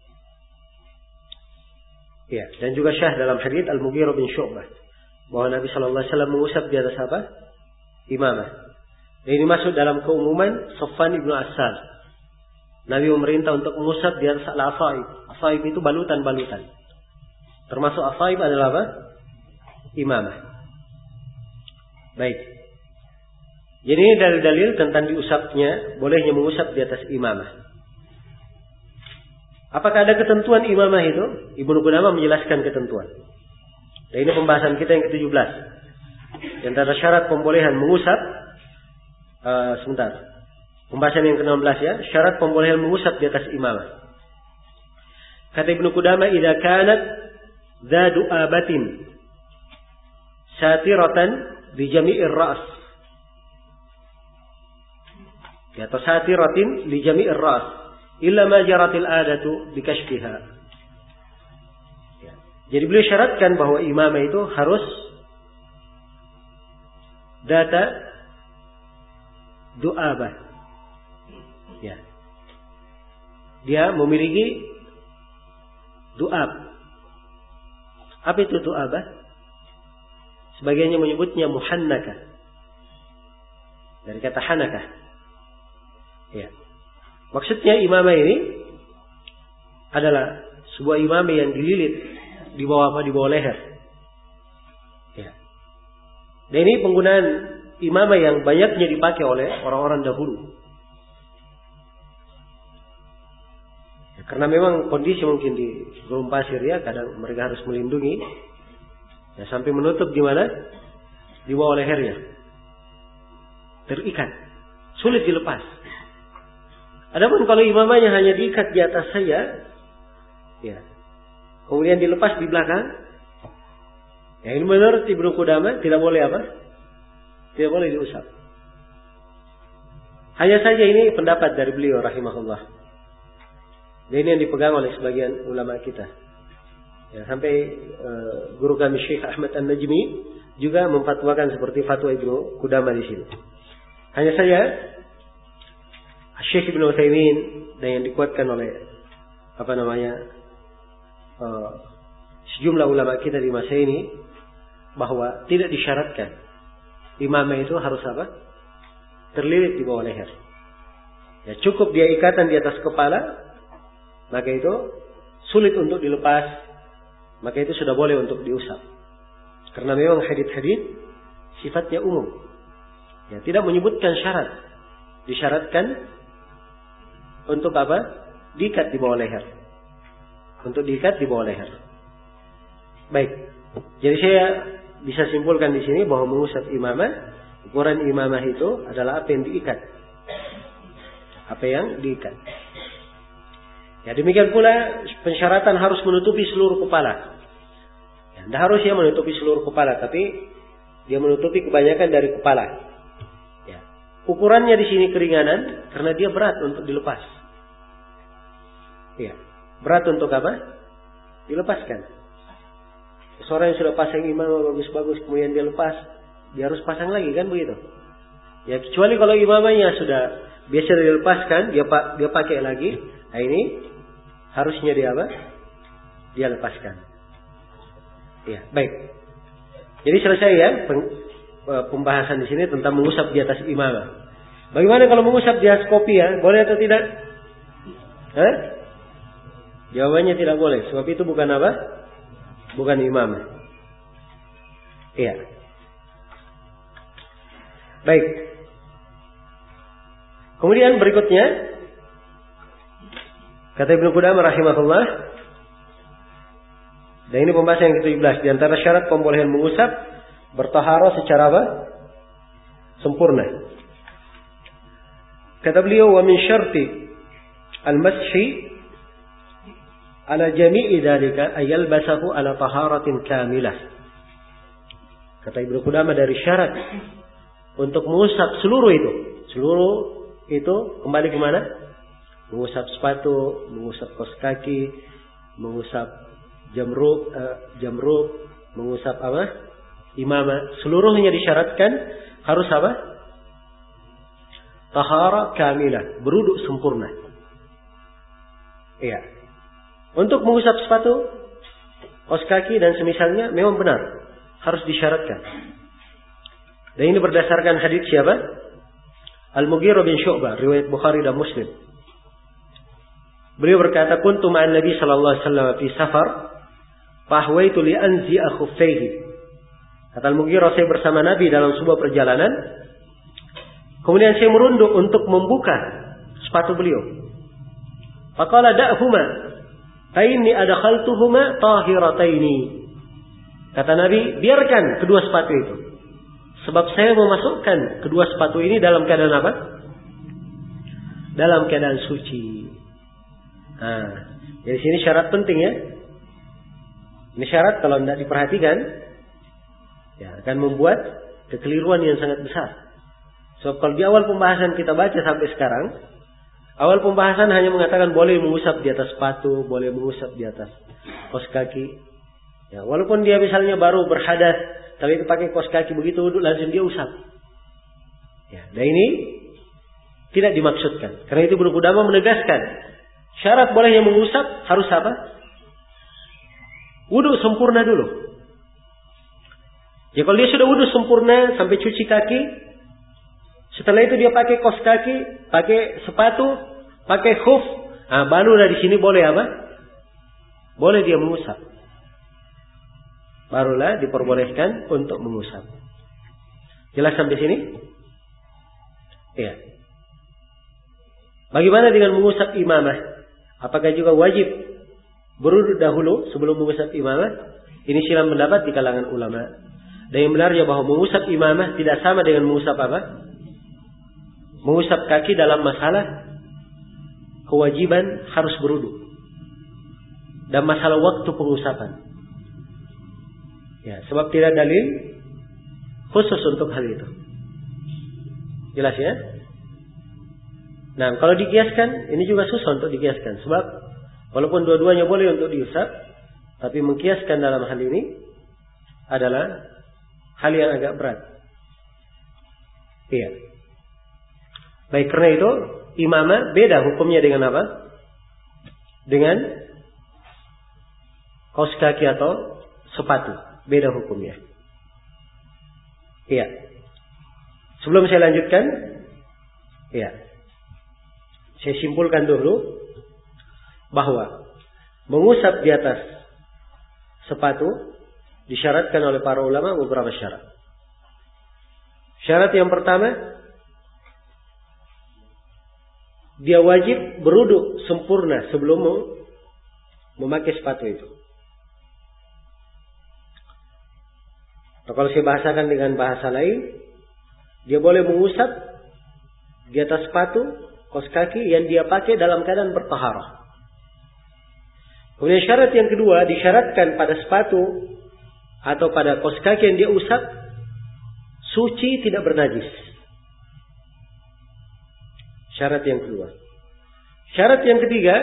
Ya, dan juga syah dalam hadits Al-Mughirah bin Syu'bah bahwa Nabi sallallahu alaihi wasallam mengusap di atas apa? Imamah. Dan ini masuk dalam keumuman Safwan ibnu Assal. Nabi memerintah untuk mengusap di atas al-asaib. Asaib itu balutan-balutan. Termasuk asaib adalah apa? Imamah. Baik. Jadi ini dalil-dalil tentang diusapnya, bolehnya mengusap di atas imamah. Apakah ada ketentuan imamah itu? Ibnu Qudamah menjelaskan ketentuan. Dan ini pembahasan kita yang ke-17. Di antara syarat pembolehan mengusap, pembahasan yang ke-16 ya, syarat pembolehan mengusap di atas imamah. Kata Ibnu Qudamah, "Idza kanat dza du'abatin satiratan bi jami'ir ra's." Ya, atau satiratin li jami'ir ra's illa ma jaratil adatu bi kashfiha. Ya. Jadi beliau syaratkan bahwa imamah itu harus data du'abah. Ya. Dia memiliki du'ab. Apa itu du'abah? Sebagiannya menyebutnya muhannakah. Dari kata hanakah. Ya. Maksudnya imamah ini adalah sebuah imamah yang dililit di bawah apa? Di bawah leher. Ya. Dan ini penggunaan imamah yang banyaknya dipakai oleh orang-orang dahulu. Ya, karena memang kondisi mungkin di gurun pasir ya, kadang mereka harus melindungi ya, sampai menutup di mana? Di bawah lehernya. Terikat. Sulit dilepas. Adapun kalau imamahnya hanya diikat di atas saya, ya, kemudian dilepas di belakang, ya ini menurut Ibnu Qudamah tidak boleh apa? Tidak boleh diusap. Hanya saja ini pendapat dari beliau rahimahullah. Dan ini yang dipegang oleh sebagian ulama kita. Ya, sampai guru kami Syekh Ahmad An-Najmi juga memfatwakan seperti fatwa Ibnu Qudamah di sini. Hanya saja Syekh Ibnu Utsaimin dan yang dikuatkan oleh sejumlah ulama kita di masa ini bahwa tidak disyaratkan imamah itu harus apa? Terlilit di bawah leher. Ya, cukup dia ikatan di atas kepala, maka itu sulit untuk dilepas, maka itu sudah boleh untuk diusap. Karena memang hadits-hadits sifatnya umum. Ya, tidak menyebutkan syarat. Disyaratkan untuk apa? Diikat di bawah leher. Untuk diikat di bawah leher. Baik. Jadi saya bisa simpulkan di sini bahwa mengusap imamah, ukuran imamah itu adalah apa yang diikat. Apa yang diikat. Ya, demikian pula pensyaratan harus menutupi seluruh kepala. Ya, tidak harus dia menutupi seluruh kepala, tapi dia menutupi kebanyakan dari kepala. Ukurannya di sini keringanan karena dia berat untuk dilepas. Ya, berat untuk apa? Dilepaskan. Seorang yang sudah pasang imamah bagus-bagus kemudian dia lepas, dia harus pasang lagi kan begitu? Ya, kecuali kalau imamahnya sudah biasa dilepaskan, dia pakai lagi. Nah ini harusnya dia apa? Dia lepaskan. Ya, baik. Jadi selesai ya pembahasan di sini tentang mengusap di atas imamah. Bagaimana kalau mengusap di atas kopi ya? Boleh atau tidak? Jawabannya tidak boleh. Sebab itu bukan apa? Bukan imamah. Iya. Baik. Kemudian berikutnya kata Ibnu Qudamah rahimahullah, dan ini pembahasan yang ke-17 di antara syarat pembolehan mengusap bertaharah secara apa? Sempurna. Kata beliau, wa min syarti al-mashi ala jami'i dzalika ayal basahu ala taharatin kamilah. Kata Ibnu Qudamah dari syarat untuk mengusap seluruh itu kembali ke mana? Mengusap sepatu, mengusap kaos kaki, mengusap jamruk, mengusap apa? Imamah, seluruhnya disyaratkan harus apa? tahara kamilah, beruduk sempurna. Iya. Untuk mengusap sepatu, kaos kaki dan semisalnya memang benar, harus disyaratkan. Dan ini berdasarkan hadits siapa? Al-Mughirah bin Syu'bah, riwayat Bukhari dan Muslim. Beliau berkata, "Kuntu ma'an Nabi sallallahu alaihi wasallam fi safar, fa ahwaitu li anzi'a khuffaihi." Kata Al-Mughirah, saya bersama Nabi dalam sebuah perjalanan, kemudian saya merunduk untuk membuka sepatu beliau. Faqala da'huma, fa inni adkhaltuhuma tahirataini. Kata Nabi, biarkan kedua sepatu itu, sebab saya memasukkan kedua sepatu ini dalam keadaan apa? Dalam keadaan suci. Nah, jadi sini syarat penting ya. Ini syarat kalau tidak diperhatikan, ya akan membuat kekeliruan yang sangat besar. Sebab kalau di awal pembahasan kita baca sampai sekarang, awal pembahasan hanya mengatakan boleh mengusap di atas sepatu, boleh mengusap di atas kaos kaki. Ya, walaupun dia misalnya baru berhadas, tapi itu pakai kaos kaki begitu wudhu langsung dia usap. Ya, dan ini tidak dimaksudkan. Karena itu Ibnu Qudamah menegaskan syarat bolehnya mengusap harus apa? Wudhu sempurna dulu. Ya kalau dia sudah wudhu sempurna sampai cuci kaki, setelah itu dia pakai kaos kaki, pakai sepatu, pakai khuf, barulah di sini boleh apa? Boleh dia mengusap. Barulah diperbolehkan untuk mengusap. Jelas sampai sini? Iya. Bagaimana dengan mengusap imamah? Apakah juga wajib berwudu dahulu sebelum mengusap imamah? Ini silang pendapat di kalangan ulama. Dan yang benarnya bahwa mengusap imamah tidak sama dengan mengusap apa? Mengusap kaki dalam masalah kewajiban harus berwudu dan masalah waktu pengusapan. Ya, sebab tidak dalil khusus untuk hal itu. Jelas ya? Nah, kalau dikiaskan, ini juga susah untuk dikiaskan. Sebab walaupun dua-duanya boleh untuk diusap, tapi mengkiaskan dalam hal ini adalah hal yang agak berat. Iya. Baik, karena itu imamah beda hukumnya dengan apa? Dengan kaos kaki atau sepatu. Beda hukumnya. Iya. Sebelum saya lanjutkan, iya, saya simpulkan dulu bahwa mengusap di atas sepatu disyaratkan oleh para ulama beberapa syarat. Syarat yang pertama, dia wajib berwudu sempurna sebelum memakai sepatu itu. Atau kalau saya bahasakan dengan bahasa lain, dia boleh mengusap di atas sepatu, kaos kaki yang dia pakai dalam keadaan bertaharah. Kemudian syarat yang kedua, disyaratkan pada sepatu atau pada kaos kaki yang dia usap suci, tidak bernajis. Syarat yang kedua. Syarat yang ketiga,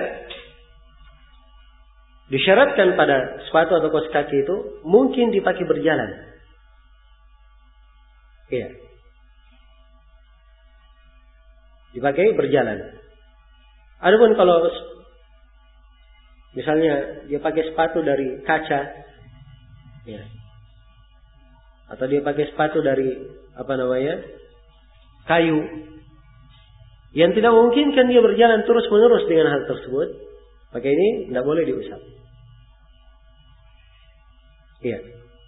disyaratkan pada sepatu atau kaos kaki itu mungkin dipakai berjalan. Iya. Dipakai berjalan. Adapun kalau misalnya dia pakai sepatu dari kaca, ya, atau dia pakai sepatu dari kayu, yang tidak memungkinkan dia berjalan terus menerus dengan hal tersebut, maka ini tidak boleh diusap. Iya.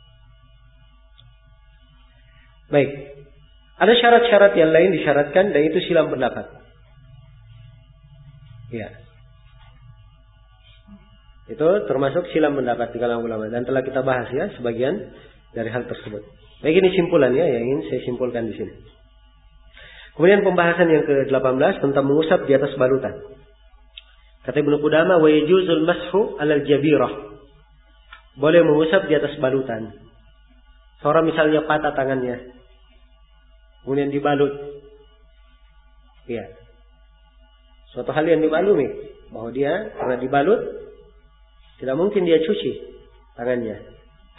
Baik. Ada syarat-syarat yang lain disyaratkan dan itu silang pendapat. Ya. Itu termasuk silang pendapat di kalangan ulama dan telah kita bahas ya sebagian dari hal tersebut. Baik, ini simpulannya yang ingin saya simpulkan di sini. Kemudian pembahasan yang ke-18 tentang mengusap di atas balutan. Kata Ibnu Qudamah, wa yajuzul mashu 'alal jabirah. Boleh mengusap di atas balutan. Seorang misalnya patah tangannya, kemudian dibalut. Ya. Suatu hal yang dimaklumi bahwa dia karena dibalut tidak mungkin dia cuci tangannya.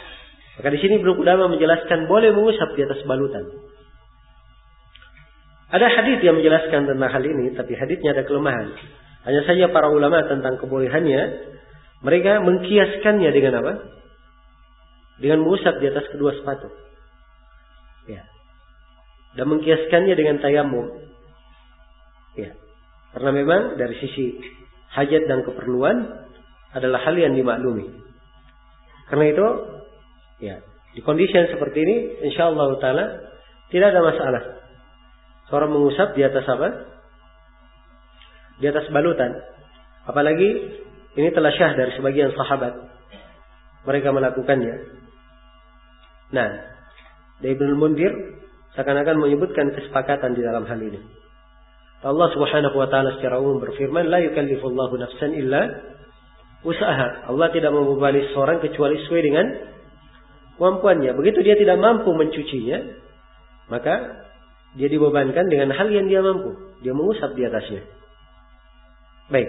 Maka di sini Ibnu Qudamah menjelaskan boleh mengusap di atas balutan. Ada hadits yang menjelaskan tentang hal ini, tapi haditsnya ada kelemahan. Hanya saja para ulama tentang kebolehannya, mereka mengkiaskannya dengan apa? Dengan mengusap di atas kedua sepatu. Ya. Dan mengkiaskannya dengan tayamum. Ya. Karena memang dari sisi hajat dan keperluan adalah hal yang dimaklumi. Karena itu, ya, di kondisi yang seperti ini, insyaallah taala tidak ada masalah. Seorang mengusap di atas apa? Di atas balutan. Apalagi ini telah syah dari sebagian sahabat. Mereka melakukannya. Nah, dari Ibnu Munzir seakan-akan menyebutkan kesepakatan di dalam hal ini. Allah Subhanahu wa taala secara umum berfirman, la yukallifullahu nafsan illa usaha. Allah tidak membebani seorang kecuali sesuai dengan kemampuannya. Begitu dia tidak mampu mencucinya, maka dia dibebankan dengan hal yang dia mampu. Dia mengusap di atasnya. Baik.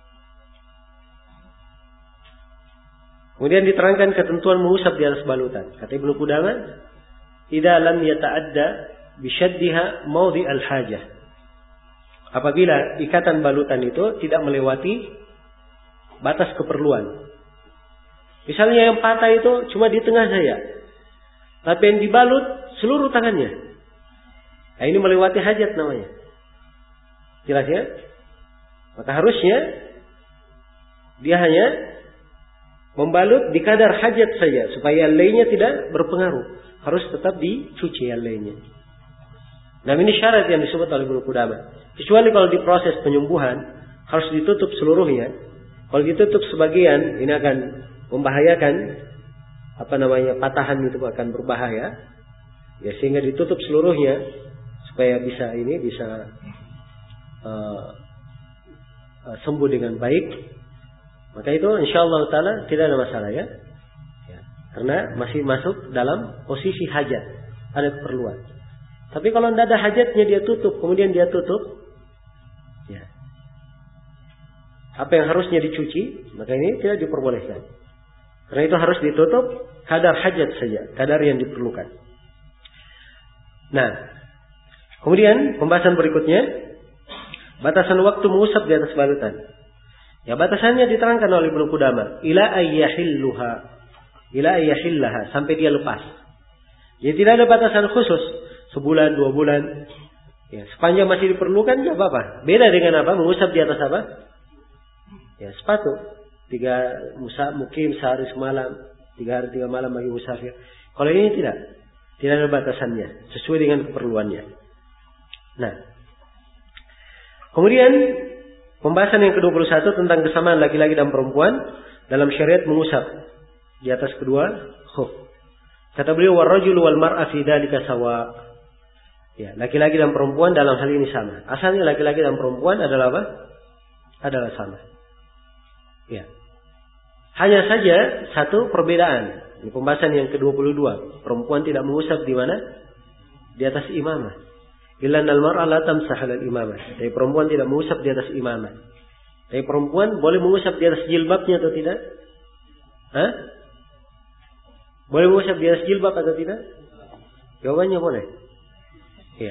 Kemudian diterangkan ketentuan mengusap di atas balutan. Kata Ibnu Qudamah, idza lam yata'adda bisyaddiha mawdi' al-hajah. Apabila ikatan balutan itu tidak melewati batas keperluan. Misalnya yang patah itu cuma di tengah saja, tapi yang dibalut seluruh tangannya. Nah, ini melewati hajat namanya. Jelas ya? Maka harusnya dia hanya membalut di kadar hajat saja supaya lainnya tidak berpengaruh. Harus tetap dicuci yang lainnya. Nah, ini syarat yang disebut oleh Ibnu Qudamah. Kecuali kalau di proses penyembuhan harus ditutup seluruhnya. Kalau ditutup sebagian, ini akan membahayakan patahan itu akan berbahaya. Ya, sehingga ditutup seluruhnya supaya bisa sembuh dengan baik. Maka itu insyaallah taala tidak ada masalah ya. Karena masih masuk dalam posisi hajat, ada keperluan. Tapi kalau tidak ada hajatnya dia tutup, kemudian dia tutup, ya. Apa yang harusnya dicuci, maka ini tidak diperbolehkan. Karena itu harus ditutup kadar hajat saja, kadar yang diperlukan. Nah, kemudian pembahasan berikutnya, batasan waktu mengusap di atas balutan. Ya, batasannya diterangkan oleh Ibnu Qudamah, ila ayyahillaha, sampai dia lepas. Jadi tidak ada batasan khusus, sebulan, 2 bulan. Ya, sepanjang masih diperlukan enggak apa-apa. Beda dengan apa? Mengusap di atas apa? Ya, sepatu. 3 mukim sehari semalam, 3 hari 3 malam bagi musafir. Kalau ini tidak ada batasannya, sesuai dengan keperluannya. Nah, kemudian pembahasan yang ke-21 tentang kesamaan laki-laki dan perempuan dalam syariat mengusap di atas kedua khuf. Kata beliau, warrajulu wal mar'a fi dzalika sawa. Ya, laki-laki dan perempuan dalam hal ini sama. Asalnya laki-laki dan perempuan adalah apa? Adalah sama. Ya. Hanya saja satu perbedaan. Di pembahasan yang ke-22, perempuan tidak mengusap di mana? Di atas imamah. Illa annal mar'a la tamsah 'ala al-imamah. Tapi perempuan tidak mengusap di atas imamah. Tapi perempuan boleh mengusap di atas jilbabnya atau tidak? Hah? Boleh mengusap di atas jilbab atau tidak? Jawabannya boleh. Ya.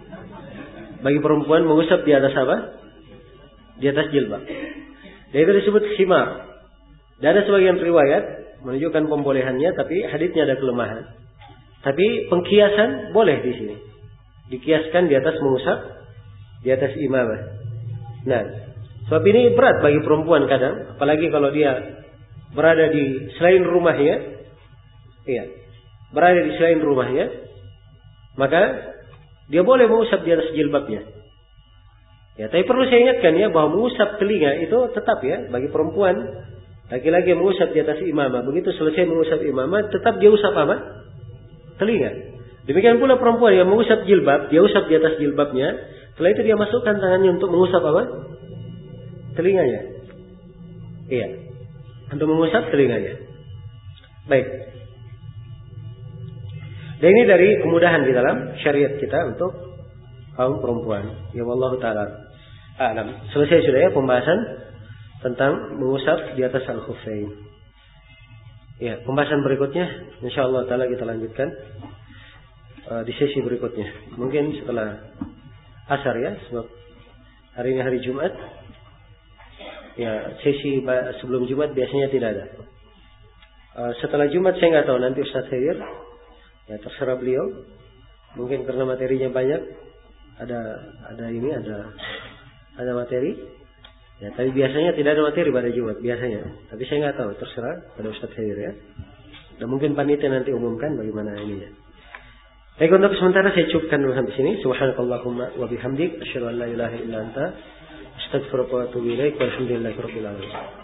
Bagi perempuan mengusap di atas apa? Di atas jilbab. Dan itu disebut khimar. Dan ada sebagian riwayat menunjukkan pembolehannya, tapi haditsnya ada kelemahan. Tapi pengkiasan boleh di sini. Dikiaskan di atas mengusap di atas imamah. Nah, sebab ini berat bagi perempuan kadang, apalagi kalau dia berada di selain rumahnya. Iya, berada di selain rumahnya, maka dia boleh mengusap di atas jilbabnya. Ya, tapi perlu saya ingatkan ya bahwa mengusap telinga itu tetap ya bagi perempuan. Laki-laki yang mengusap di atas imamah, begitu selesai mengusap imamah, tetap dia usap apa? Telinga. Demikian pula perempuan yang mengusap jilbab, dia usap di atas jilbabnya. Setelah itu dia masukkan tangannya untuk mengusap apa? Telinganya. Iya, untuk mengusap telinganya. Baik. Dan ini dari kemudahan di dalam syariat kita untuk kaum perempuan. Ya Allah Ta'ala a'lam. Selesai sudah ya pembahasan tentang mengusap di atas al-khuffain. Ya, pembahasan berikutnya insyaallah taala kita lanjutkan di sesi berikutnya. Mungkin setelah asar ya, sebab hari ini hari Jumat. Ya, sesi sebelum Jumat biasanya tidak ada. Setelah Jumat saya nggak tahu, nanti Ustaz Khair, ya terserah beliau. Mungkin karena materinya banyak, ada materi. Ya, tapi biasanya tidak ada materi pada Jumat biasanya. Tapi saya nggak tahu, terserah pada Ustaz Khair ya. Dan mungkin panitia nanti umumkan bagaimana ininya. Baik, untuk sementara saya cukupkan dulu sampai sini. Subhanakallahumma wa bihamdik, asyhadu an la ilaha illa anta, astaghfiruka wa atubu ilaik, walhamdulillahirabbil alamin.